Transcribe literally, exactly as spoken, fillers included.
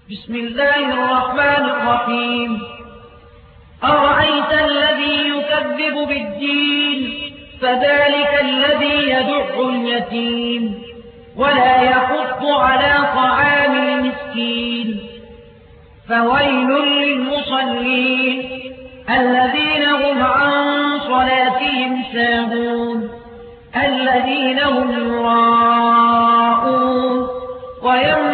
بسم الله الرحمن الرحيم أرأيت الذي يكذب بالدين فذلك الذي يدع اليتيم ولا يحض على طعام المسكين فويل للمصلين الذين هم عن صلاتهم ساهون الذين هم يراءون ويمنعون